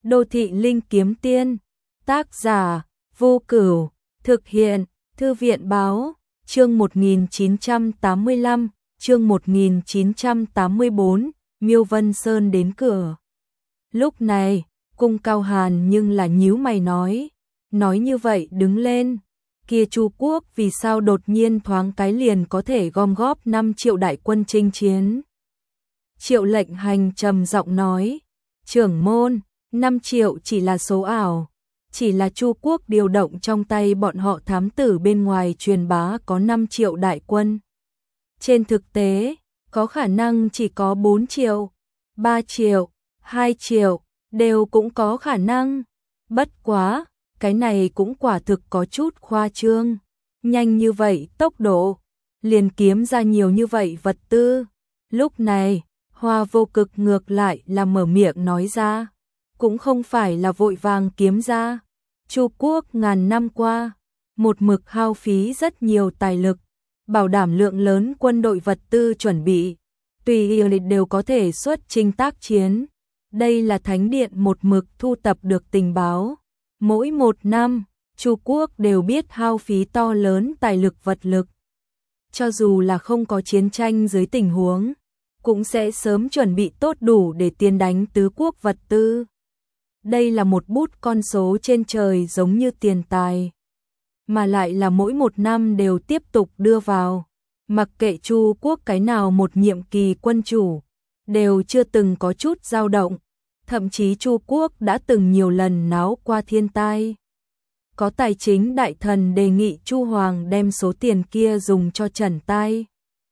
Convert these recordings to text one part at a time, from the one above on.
Đô thị linh kiếm tiên, tác giả, Vô Cửu, thực hiện, Thư viện báo, chương 1985, chương 1984, Miêu Vân Sơn đến cửa. Lúc này, Cung Cao Hàn nhưng là nhíu mày nói như vậy đứng lên, kia Chu quốc vì sao đột nhiên thoáng cái liền có thể gom góp 5 triệu đại quân chinh chiến. Triệu Lệnh Hành trầm giọng nói, trưởng môn, 5 triệu chỉ là số ảo, chỉ là Chu quốc điều động trong tay bọn họ thám tử bên ngoài truyền bá có 5 triệu đại quân. Trên thực tế, có khả năng chỉ có 4 triệu, 3 triệu, 2 triệu, đều cũng có khả năng. Bất quá, cái này cũng quả thực có chút khoa trương. Nhanh như vậy tốc độ, liền kiếm ra nhiều như vậy vật tư. Lúc này, Hoa Vô Cực ngược lại là mở miệng nói ra, cũng không phải là vội vàng kiếm ra. Chu quốc ngàn năm qua, một mực hao phí rất nhiều tài lực, bảo đảm lượng lớn quân đội vật tư chuẩn bị, tùy ý đều có thể xuất chinh tác chiến. Đây là Thánh Điện một mực thu tập được tình báo. Mỗi một năm, Chu quốc đều biết hao phí to lớn tài lực vật lực. Cho dù là không có chiến tranh dưới tình huống, cũng sẽ sớm chuẩn bị tốt đủ để tiến đánh tứ quốc vật tư. Đây là một bút con số trên trời giống như tiền tài, mà lại là mỗi một năm đều tiếp tục đưa vào. Mặc kệ Chu quốc cái nào một nhiệm kỳ quân chủ, đều chưa từng có chút dao động. Thậm chí Chu quốc đã từng nhiều lần náo qua thiên tai. Có tài chính đại thần đề nghị Chu Hoàng đem số tiền kia dùng cho trần tai,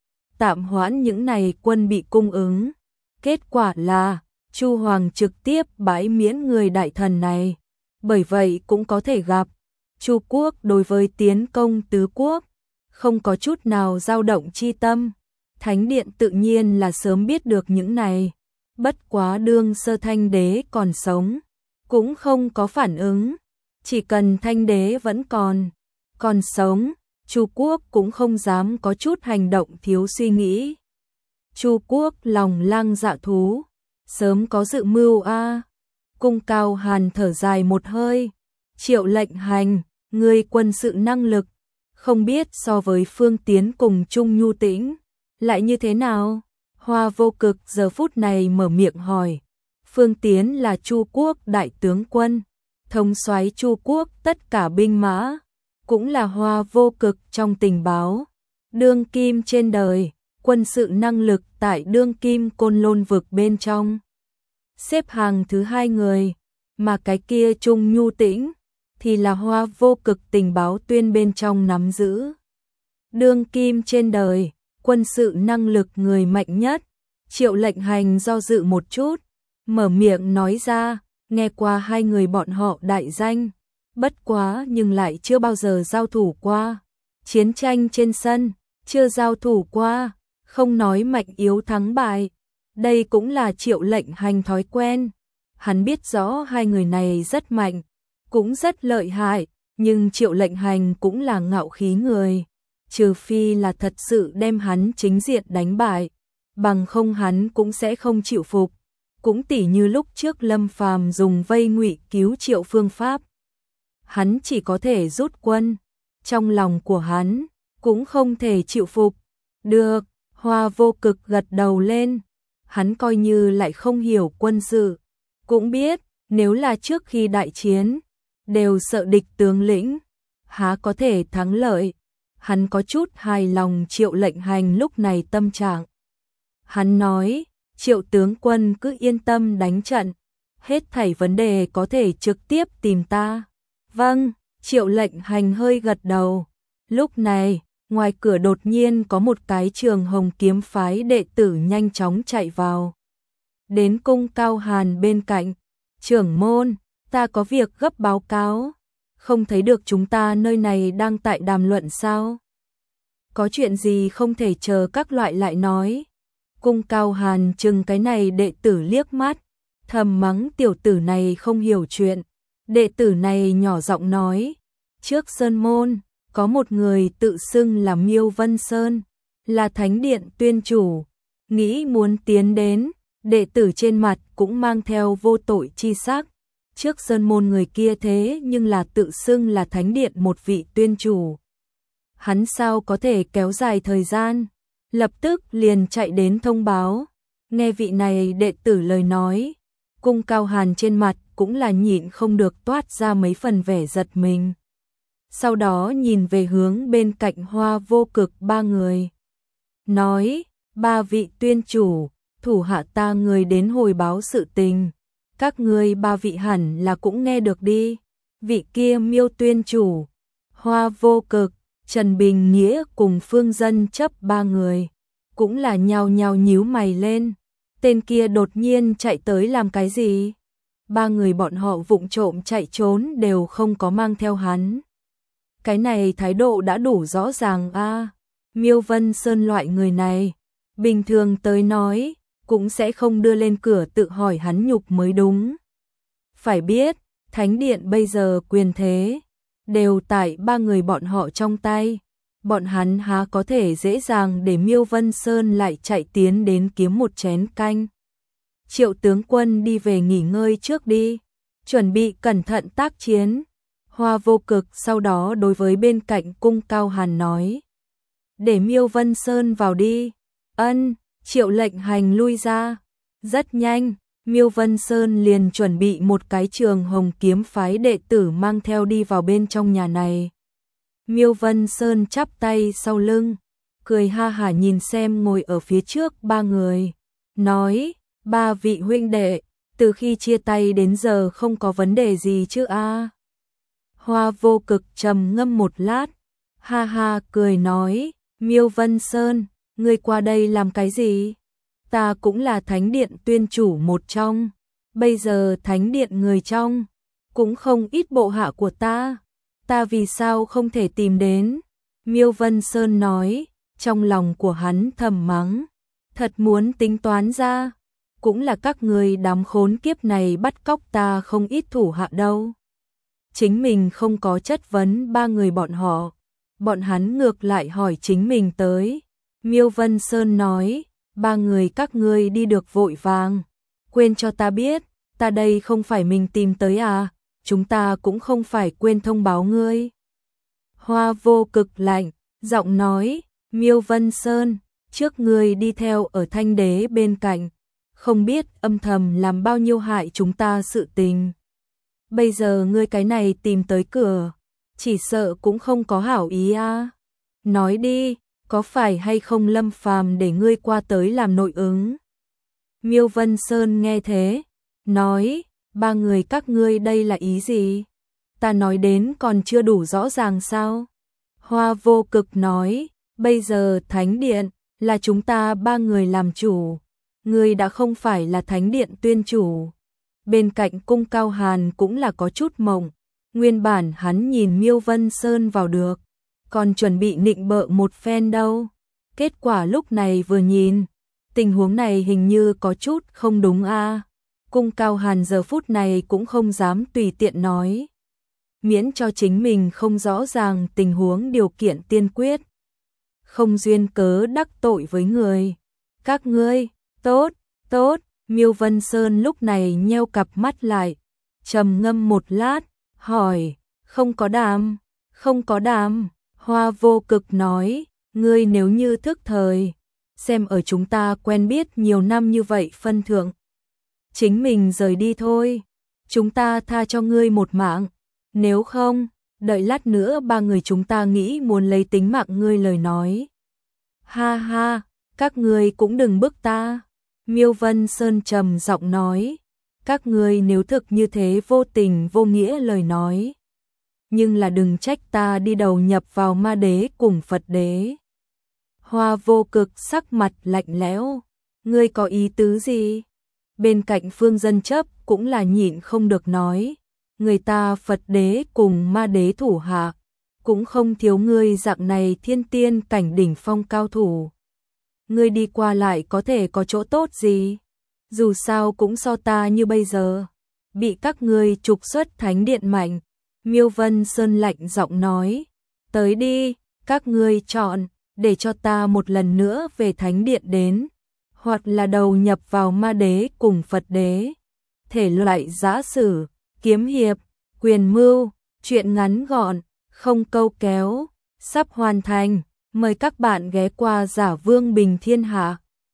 tạm hoãn những này quân bị cung ứng. Kết quả là Chu Hoàng trực tiếp bãi miễn người đại thần này. Bởi vậy cũng có thể gặp, Chu quốc đối với tiến công tứ quốc không có chút nào dao động chi tâm. Thánh Điện tự nhiên là sớm biết được những này. Bất quá đương Sơ Thanh Đế còn sống, cũng không có phản ứng. Chỉ cần Thanh Đế vẫn còn sống, Chu quốc cũng không dám có chút hành động thiếu suy nghĩ. Chu quốc lòng lang dạ thú, sớm có dự mưu a. Cung Cao Hàn thở dài một hơi, Triệu Lệnh Hành, ngươi quân sự năng lực, không biết so với Phương Tiến cùng Trung Nhu Tĩnh, lại như thế nào? Hoa Vô Cực giờ phút này mở miệng hỏi. Phương Tiến là Chu quốc đại tướng quân, thống soái Chu quốc tất cả binh mã, cũng là Hoa Vô Cực trong tình báo. Đương kim trên đời, quân sự năng lực tại đương kim Côn Lôn vực bên trong xếp hàng thứ 2 người, mà cái kia Trung Nhu Tĩnh thì là Hoa Vô Cực tình báo tuyên bên trong nắm giữ. Đương kim trên đời, quân sự năng lực người mạnh nhất. Triệu Lệnh Hành do dự một chút, mở miệng nói ra, nghe qua 2 người bọn họ đại danh, bất quá nhưng lại chưa bao giờ giao thủ qua. Chiến tranh trên sân, chưa giao thủ qua, không nói mạnh yếu thắng bại. Đây cũng là Triệu Lệnh Hành thói quen. Hắn biết rõ 2 người này rất mạnh, cũng rất lợi hại, nhưng Triệu Lệnh Hành cũng là ngạo khí người. Trừ phi là thật sự đem hắn chính diện đánh bại, bằng không hắn cũng sẽ không chịu phục. Cũng tỉ như lúc trước Lâm Phàm dùng vây ngụy cứu Triệu phương pháp, hắn chỉ có thể rút quân, trong lòng của hắn cũng không thể chịu phục. Được, Hoa Vô Cực gật đầu lên, hắn coi như lại không hiểu quân sự, cũng biết nếu là trước khi đại chiến đều sợ địch tướng lĩnh, há có thể thắng lợi. Hắn có chút hài lòng Triệu Lệnh Hành lúc này tâm trạng. Hắn nói, Triệu tướng quân cứ yên tâm đánh trận, hết thảy vấn đề có thể trực tiếp tìm ta. Vâng, Triệu Lệnh Hành hơi gật đầu. Lúc này, ngoài cửa đột nhiên có một cái Trường Hồng kiếm phái đệ tử nhanh chóng chạy vào. Đến Cung Cao Hàn bên cạnh, trưởng môn, ta có việc gấp báo cáo. Không thấy được chúng ta nơi này đang tại đàm luận sao? Có chuyện gì không thể chờ các loại lại nói. Cung Cao Hàn chừng cái này đệ tử liếc mắt, thầm mắng tiểu tử này không hiểu chuyện. Đệ tử này nhỏ giọng nói, trước sơn môn, có một người tự xưng là Miêu Vân Sơn, là Thánh Điện tuyên chủ, nghĩ muốn tiến đến. Đệ tử trên mặt cũng mang theo vô tội chi sắc, trước sơn môn người kia thế nhưng là tự xưng là thánh điện một vị tuyên chủ. Hắn sao có thể kéo dài thời gian, lập tức liền chạy đến thông báo. Nghe vị này đệ tử lời nói, Cung Cao Hàn trên mặt cũng là nhịn không được toát ra mấy phần vẻ giật mình. Sau đó nhìn về hướng bên cạnh Hoa Vô Cực ba người. Nói, ba vị tuyên chủ, thủ hạ ta người đến hồi báo sự tình. Các ngươi ba vị hẳn là cũng nghe được đi. Vị kia Miêu tuyên chủ, Hoa Vô Cực, Trần Bình Nghĩa cùng Phương Dân chấp ba người. Cũng là nhao nhao nhíu mày lên. Tên kia đột nhiên chạy tới làm cái gì? Ba người bọn họ vụng trộm chạy trốn đều không có mang theo hắn. Cái này thái độ đã đủ rõ ràng a. Miêu Vân Sơn loại người này, bình thường tới nói, cũng sẽ không đưa lên cửa tự hỏi hắn nhục mới đúng. Phải biết, thánh điện bây giờ quyền thế, đều tại ba người bọn họ trong tay. Bọn hắn há có thể dễ dàng để Miêu Vân Sơn lại chạy tiến đến kiếm một chén canh. Triệu tướng quân đi về nghỉ ngơi trước đi, chuẩn bị cẩn thận tác chiến. Hoa Vô Cực sau đó đối với bên cạnh Cung Cao Hàn nói. Để Miêu Vân Sơn vào đi. Ân, Triệu lệnh hành lui ra. Rất nhanh, Miêu Vân Sơn liền chuẩn bị một cái trường Hồng Kiếm phái đệ tử mang theo đi vào bên trong nhà này. Miêu Vân Sơn chắp tay sau lưng, cười ha hả nhìn xem ngồi ở phía trước ba người. Nói, ba vị huynh đệ, từ khi chia tay đến giờ không có vấn đề gì chứ a? Hoa Vô Cực trầm ngâm một lát, ha ha cười nói, Miêu Vân Sơn, ngươi qua đây làm cái gì? Ta cũng là thánh điện tuyên chủ một trong, bây giờ thánh điện người trong, cũng không ít bộ hạ của ta vì sao không thể tìm đến? Miêu Vân Sơn nói, trong lòng của hắn thầm mắng, thật muốn tính toán ra, cũng là các người đám khốn kiếp này bắt cóc ta không ít thủ hạ đâu. Chính mình không có chất vấn ba người bọn hắn ngược lại hỏi chính mình tới. Miêu Vân Sơn nói, ba người các ngươi đi được vội vàng, quên cho ta biết, ta đây không phải mình tìm tới à, chúng ta cũng không phải quên thông báo ngươi. Hoa Vô Cực lạnh, giọng nói, Miêu Vân Sơn, trước ngươi đi theo ở Thanh Đế bên cạnh, không biết âm thầm làm bao nhiêu hại chúng ta sự tình. Bây giờ ngươi cái này tìm tới cửa, chỉ sợ cũng không có hảo ý a. Nói đi, có phải hay không Lâm Phàm để ngươi qua tới làm nội ứng? Miêu Vân Sơn nghe thế, nói, ba người các ngươi đây là ý gì? Ta nói đến còn chưa đủ rõ ràng sao? Hoa Vô Cực nói, bây giờ thánh điện là chúng ta ba người làm chủ, ngươi đã không phải là thánh điện tuyên chủ. Bên cạnh Cung Cao Hàn cũng là có chút mộng, nguyên bản hắn nhìn Miêu Vân Sơn vào được, còn chuẩn bị nịnh bợ một phen đâu. Kết quả lúc này vừa nhìn, tình huống này hình như có chút không đúng a. Cung Cao Hàn giờ phút này cũng không dám tùy tiện nói, miễn cho chính mình không rõ ràng tình huống điều kiện tiên quyết, không duyên cớ đắc tội với người. Các ngươi, tốt, tốt. Miêu Vân Sơn lúc này nheo cặp mắt lại, trầm ngâm một lát, hỏi, không có đàm. Hoa Vô Cực nói, ngươi nếu như thức thời, xem ở chúng ta quen biết nhiều năm như vậy phân thượng, chính mình rời đi thôi, chúng ta tha cho ngươi một mạng, nếu không, đợi lát nữa ba người chúng ta nghĩ muốn lấy tính mạng ngươi lời nói. Ha ha, các ngươi cũng đừng bức ta. Miêu Vân Sơn trầm giọng nói, các ngươi nếu thực như thế vô tình vô nghĩa lời nói, nhưng là đừng trách ta đi đầu nhập vào ma đế cùng Phật đế. Hoa Vô Cực sắc mặt lạnh lẽo, ngươi có ý tứ gì? Bên cạnh Phương Dân chấp cũng là nhịn không được nói, người ta Phật đế cùng ma đế thủ hạ, cũng không thiếu ngươi dạng này thiên tiên cảnh đỉnh phong cao thủ. Ngươi đi qua lại có thể có chỗ tốt gì? Dù sao cũng so ta như bây giờ, bị các ngươi trục xuất thánh điện mạnh. Miêu Vân Sơn lạnh giọng nói, tới đi, các ngươi chọn, để cho ta một lần nữa về thánh điện đến, hoặc là đầu nhập vào ma đế cùng Phật đế. Thể loại giã sử, kiếm hiệp, quyền mưu, truyện ngắn gọn, không câu kéo, sắp hoàn thành. Mời các bạn ghé qua Giả Vương Bình Thiên Hạ.